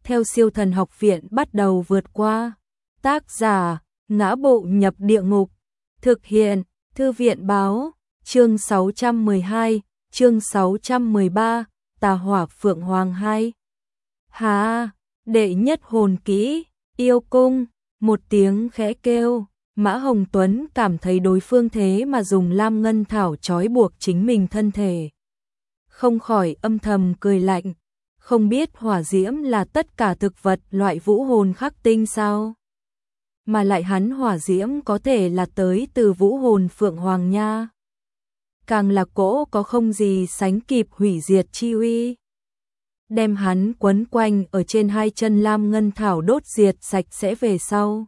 theo Siêu Thần Học Viện bắt đầu vượt qua. Tác giả: Ngã Bộ Nhập Địa Ngục. Thực hiện: Thư viện báo. Chương 612, chương 613, Tà Hỏa Phượng Hoàng 2. Hà, đệ nhất hồn kỹ, yêu cung. Một tiếng khẽ kêu, Mã Hồng Tuấn cảm thấy đối phương thế mà dùng lam ngân thảo trói buộc chính mình thân thể. Không khỏi âm thầm cười lạnh, không biết hỏa diễm là tất cả thực vật loại vũ hồn khắc tinh sao? Mà lại hắn hỏa diễm có thể là tới từ vũ hồn Phượng Hoàng nha. Càng là cỗ có không gì sánh kịp hủy diệt chi uy. Đem hắn quấn quanh ở trên hai chân lam ngân thảo đốt diệt sạch sẽ về sau.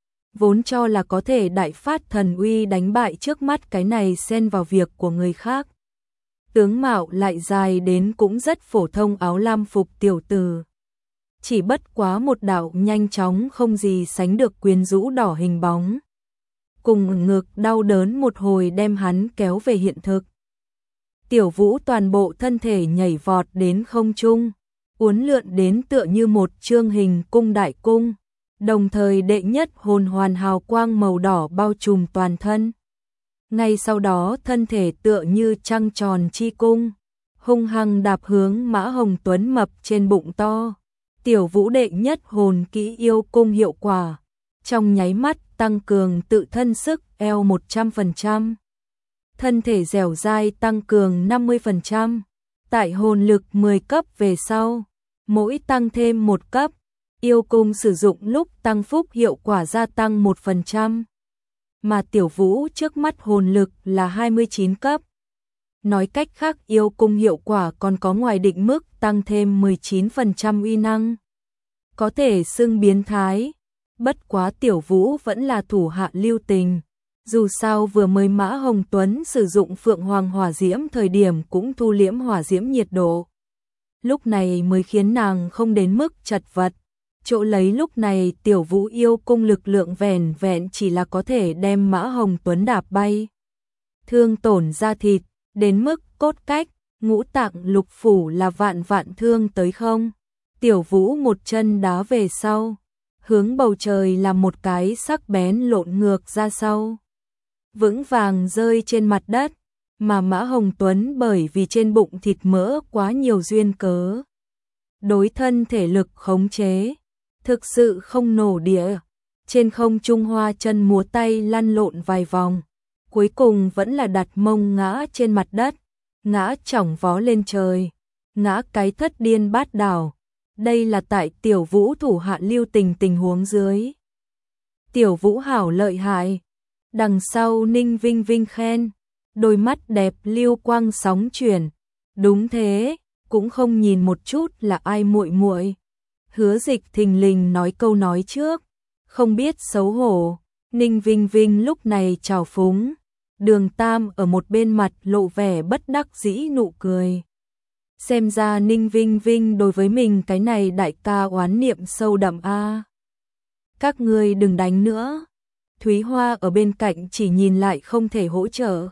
Vốn cho là có thể đại phát thần uy đánh bại trước mắt cái này xen vào việc của người khác. Tướng mạo lại dài đến cũng rất phổ thông áo lam phục tiểu tử. Chỉ bất quá một đạo nhanh chóng không gì sánh được quyến rũ đỏ hình bóng. Cùng ngực đau đớn một hồi đem hắn kéo về hiện thực. Tiểu Vũ toàn bộ thân thể nhảy vọt đến không trung, uốn lượn đến tựa như một chương hình cung đại cung, đồng thời đệ nhất hồn hoàn hào quang màu đỏ bao trùm toàn thân. Ngay sau đó thân thể tựa như trăng tròn chi cung, hung hăng đạp hướng Mã Hồng Tuấn mập trên bụng to. Tiểu Vũ đệ nhất hồn kỹ yêu cung hiệu quả, trong nháy mắt tăng cường tự thân sức eo 100%. Thân thể dẻo dai tăng cường 50%, tại hồn lực 10 cấp về sau, mỗi tăng thêm 1 cấp, yêu cung sử dụng lúc tăng phúc hiệu quả gia tăng 1%. Mà Tiểu Vũ trước mắt hồn lực là 29 cấp. Nói cách khác yêu cung hiệu quả còn có ngoài định mức tăng thêm 19% uy năng. Có thể xưng biến thái, bất quá Tiểu Vũ vẫn là thủ hạ lưu tình. Dù sao vừa mới Mã Hồng Tuấn sử dụng Phượng Hoàng hỏa diễm thời điểm cũng thu liễm hỏa diễm nhiệt độ. Lúc này mới khiến nàng không đến mức chật vật. Chỗ lấy lúc này Tiểu Vũ yêu cung lực lượng vẻn vẹn chỉ là có thể đem Mã Hồng Tuấn đạp bay. Thương tổn da thịt, đến mức cốt cách, ngũ tạng lục phủ là vạn vạn thương tới không. Tiểu Vũ một chân đá về sau, hướng bầu trời là một cái sắc bén lộn ngược ra sau. Vững vàng rơi trên mặt đất, mà Mã Hồng Tuấn bởi vì trên bụng thịt mỡ quá nhiều duyên cớ. Đối thân thể lực khống chế, thực sự không nổ đĩa. Trên không trung hoa chân múa tay lăn lộn vài vòng, cuối cùng vẫn là đặt mông ngã trên mặt đất, ngã chỏng vó lên trời, ngã cái thất điên bát đảo. Đây là tại Tiểu Vũ thủ hạ lưu tình tình huống dưới. Tiểu Vũ hảo lợi hại. Đằng sau Ninh Vinh Vinh khen, đôi mắt đẹp lưu quang sóng chuyển. Đúng thế, cũng không nhìn một chút là ai muội muội. Hứa Dịch thình lình nói câu nói trước, không biết xấu hổ. Ninh Vinh Vinh lúc này trào phúng, Đường Tam ở một bên mặt lộ vẻ bất đắc dĩ nụ cười. Xem ra Ninh Vinh Vinh đối với mình cái này đại ca oán niệm sâu đậm a. Các ngươi đừng đánh nữa. Thúy Hoa ở bên cạnh chỉ nhìn lại không thể hỗ trợ.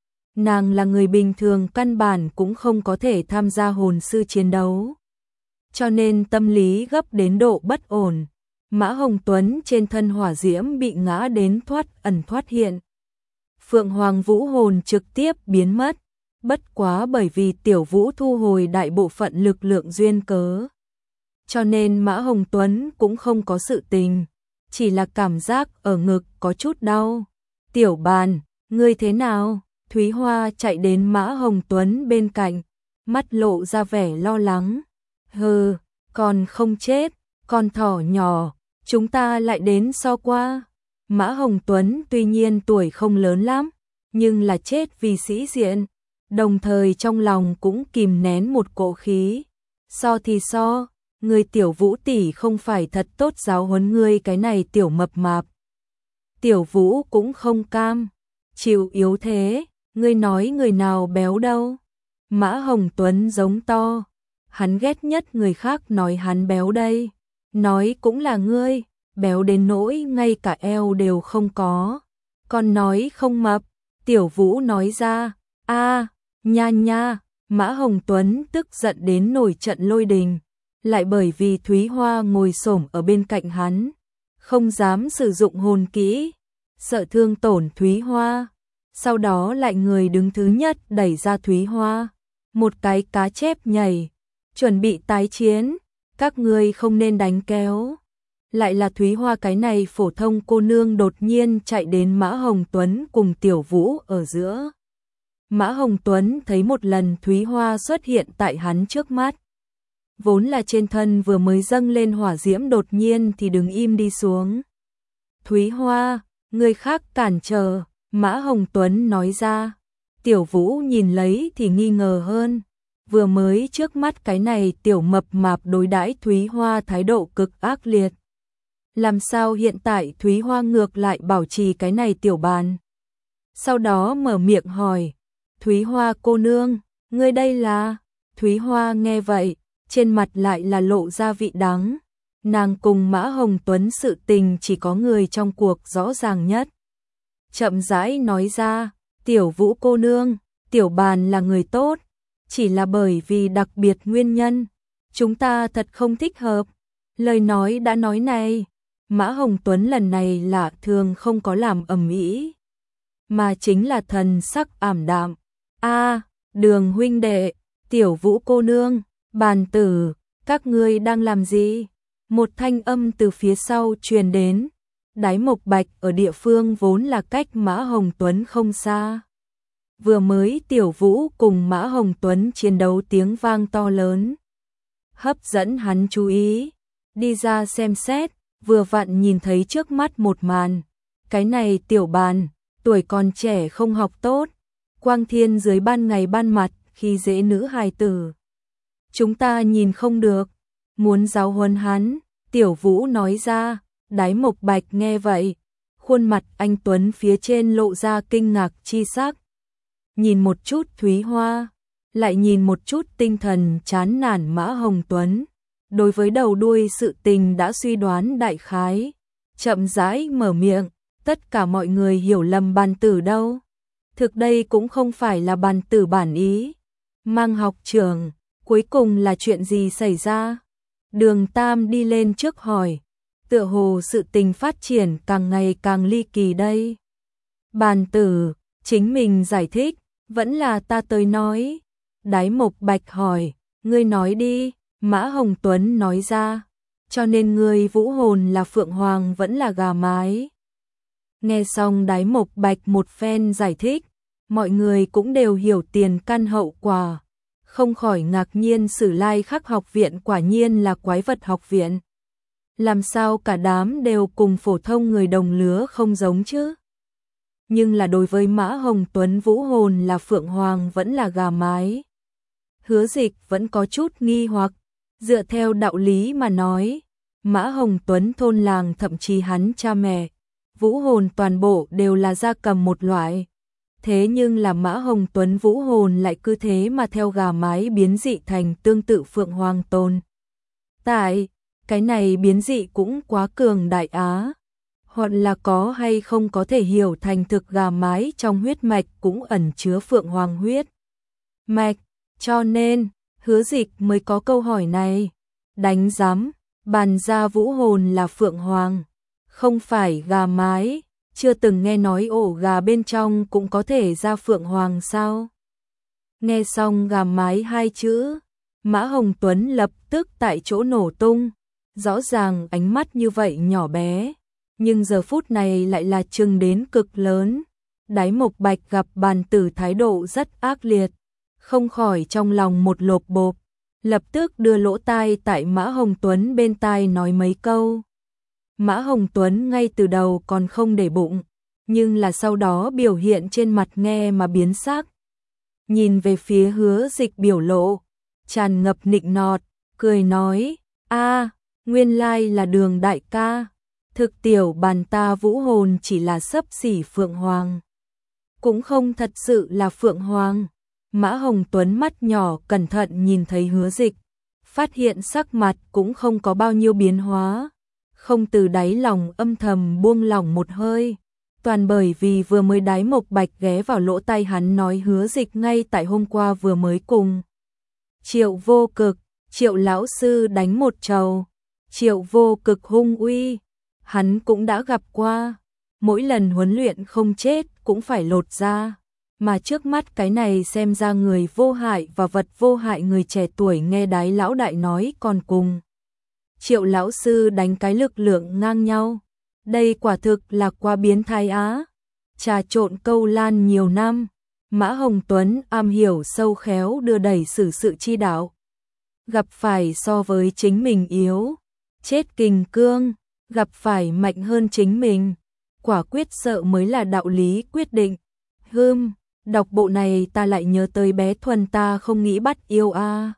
Nàng là người bình thường căn bản cũng không có thể tham gia hồn sư chiến đấu. Cho nên tâm lý gấp đến độ bất ổn. Mã Hồng Tuấn trên thân hỏa diễm bị ngã đến thoát ẩn thoát hiện. Phượng Hoàng vũ hồn trực tiếp biến mất. Bất quá bởi vì Tiểu Vũ thu hồi đại bộ phận lực lượng duyên cớ. Cho nên Mã Hồng Tuấn cũng không có sự tình. Chỉ là cảm giác ở ngực có chút đau. Tiểu Bàn, ngươi thế nào? Thúy Hoa chạy đến Mã Hồng Tuấn bên cạnh, mắt lộ ra vẻ lo lắng. Hừ, còn không chết, con thỏ nhỏ, chúng ta lại đến so qua. Mã Hồng Tuấn tuy nhiên tuổi không lớn lắm, nhưng là chết vì sĩ diện, đồng thời trong lòng cũng kìm nén một cỗ khí. So thì so, người Tiểu Vũ tỷ không phải thật tốt giáo huấn ngươi cái này tiểu mập mạp. Tiểu Vũ cũng không cam, chịu yếu thế, ngươi nói người nào béo đâu. Mã Hồng Tuấn giống to, hắn ghét nhất người khác nói hắn béo đây. Nói cũng là ngươi, béo đến nỗi ngay cả eo đều không có. Còn nói không mập, Tiểu Vũ nói ra, nha nha. Mã Hồng Tuấn tức giận đến nổi trận lôi đình, lại bởi vì Thúy Hoa ngồi xổm ở bên cạnh hắn, không dám sử dụng hồn kỹ, sợ thương tổn Thúy Hoa. Sau đó lại người đứng thứ nhất đẩy ra Thúy Hoa, một cái cá chép nhảy, chuẩn bị tái chiến, các ngươi không nên đánh kéo. Lại là Thúy Hoa cái này phổ thông cô nương đột nhiên chạy đến Mã Hồng Tuấn cùng Tiểu Vũ ở giữa. Mã Hồng Tuấn thấy một lần Thúy Hoa xuất hiện tại hắn trước mắt. Vốn là trên thân vừa mới dâng lên hỏa diễm đột nhiên thì đứng im đi xuống. Thúy Hoa, người khác cản trở, Mã Hồng Tuấn nói ra. Tiểu Vũ nhìn lấy thì nghi ngờ hơn. Vừa mới trước mắt cái này tiểu mập mạp đối đãi Thúy Hoa thái độ cực ác liệt. Làm sao hiện tại Thúy Hoa ngược lại bảo trì cái này tiểu bàn. Sau đó mở miệng hỏi, Thúy Hoa cô nương, ngươi đây là... Thúy Hoa nghe vậy, trên mặt lại là lộ ra vị đắng. Nàng cùng Mã Hồng Tuấn sự tình chỉ có người trong cuộc rõ ràng nhất. Chậm rãi nói ra, Tiểu Vũ cô nương, tiểu bàn là người tốt, chỉ là bởi vì đặc biệt nguyên nhân, chúng ta thật không thích hợp. Lời nói đã nói này, Mã Hồng Tuấn lần này là thường không có làm ầm ĩ, mà chính là thần sắc ảm đạm. A, Đường huynh đệ, Tiểu Vũ cô nương, bàn tử, các ngươi đang làm gì? Một thanh âm từ phía sau truyền đến. Đái Mộc Bạch ở địa phương vốn là cách Mã Hồng Tuấn không xa. Vừa mới Tiểu Vũ cùng Mã Hồng Tuấn chiến đấu tiếng vang to lớn, hấp dẫn hắn chú ý, đi ra xem xét, vừa vặn nhìn thấy trước mắt một màn. Cái này tiểu bàn, tuổi còn trẻ không học tốt, quang thiên dưới ban ngày ban mặt khi dễ nữ hài tử. Chúng ta nhìn không được, muốn giáo huấn hắn, Tiểu Vũ nói ra. Đái Mộc Bạch nghe vậy, khuôn mặt anh Tuấn phía trên lộ ra kinh ngạc chi sắc. Nhìn một chút Thúy Hoa, lại nhìn một chút tinh thần chán nản Mã Hồng Tuấn. Đối với đầu đuôi sự tình đã suy đoán đại khái, chậm rãi mở miệng, tất cả mọi người hiểu lầm bàn tử đâu. Thực đây cũng không phải là bàn tử bản ý. Mang học trưởng, cuối cùng là chuyện gì xảy ra? Đường Tam đi lên trước hỏi. Tựa hồ sự tình phát triển càng ngày càng ly kỳ đây. Bàn tử, chính mình giải thích, vẫn là ta tới nói. Đái Mộc Bạch hỏi, ngươi nói đi, Mã Hồng Tuấn nói ra, cho nên ngươi vũ hồn là phượng hoàng vẫn là gà mái. Nghe xong Đái Mộc Bạch một phen giải thích, mọi người cũng đều hiểu tiền căn hậu quả, không khỏi ngạc nhiên Sử Lai Khắc học viện quả nhiên là quái vật học viện. Làm sao cả đám đều cùng phổ thông người đồng lứa không giống chứ? Nhưng là đối với Mã Hồng Tuấn vũ hồn là phượng hoàng vẫn là gà mái. Hứa Dịch vẫn có chút nghi hoặc, dựa theo đạo lý mà nói, Mã Hồng Tuấn thôn làng thậm chí hắn cha mẹ, vũ hồn toàn bộ đều là gia cầm một loại. Thế nhưng là Mã Hồng Tuấn vũ hồn lại cứ thế mà theo gà mái biến dị thành tương tự phượng hoàng tồn tại. Cái này biến dị cũng quá cường đại á. Hoặc là có hay không có thể hiểu thành thực gà mái trong huyết mạch cũng ẩn chứa phượng hoàng huyết mạch. Cho nên, Hứa Dịch mới có câu hỏi này. Đánh giám, bàn ra vũ hồn là phượng hoàng, không phải gà mái. Chưa từng nghe nói ổ gà bên trong cũng có thể ra phượng hoàng sao? Nghe xong gà mái hai chữ, Mã Hồng Tuấn lập tức tại chỗ nổ tung. Rõ ràng ánh mắt như vậy nhỏ bé, nhưng giờ phút này lại là trừng đến cực lớn. Đái Mộc Bạch gặp bàn tử thái độ rất ác liệt, không khỏi trong lòng một lộp bộp, lập tức đưa lỗ tai tại Mã Hồng Tuấn bên tai nói mấy câu. Mã Hồng Tuấn ngay từ đầu còn không để bụng, nhưng là sau đó biểu hiện trên mặt nghe mà biến sắc. Nhìn về phía Hứa Dịch biểu lộ, tràn ngập nịnh nọt, cười nói, a, nguyên lai là Đường đại ca, thực tiểu bàn ta vũ hồn chỉ là xấp xỉ phượng hoàng, cũng không thật sự là phượng hoàng. Mã Hồng Tuấn mắt nhỏ cẩn thận nhìn thấy Hứa Dịch, phát hiện sắc mặt cũng không có bao nhiêu biến hóa, không từ đáy lòng âm thầm buông lỏng một hơi, toàn bởi vì vừa mới Đái Mộc Bạch ghé vào lỗ tai hắn nói Hứa Dịch ngay tại hôm qua vừa mới cùng Triệu Vô Cực Triệu lão sư đánh một trầu, Triệu vô cực hung uy, hắn cũng đã gặp qua, mỗi lần huấn luyện không chết cũng phải lột da, mà trước mắt cái này xem ra người vô hại và vật vô hại. Người trẻ tuổi nghe Đái lão đại nói còn cùng Triệu lão sư đánh cái lực lượng ngang nhau, đây quả thực là quá biến thái á. Trà trộn câu lan nhiều năm, Mã Hồng Tuấn am hiểu sâu khéo đưa đẩy xử sự chi đạo, gặp phải so với chính mình yếu, chết kình cương, gặp phải mạnh hơn chính mình, quả quyết sợ mới là đạo lý quyết định. Đọc bộ này ta lại nhớ tới bé Thuần ta không nghĩ bắt yêu a.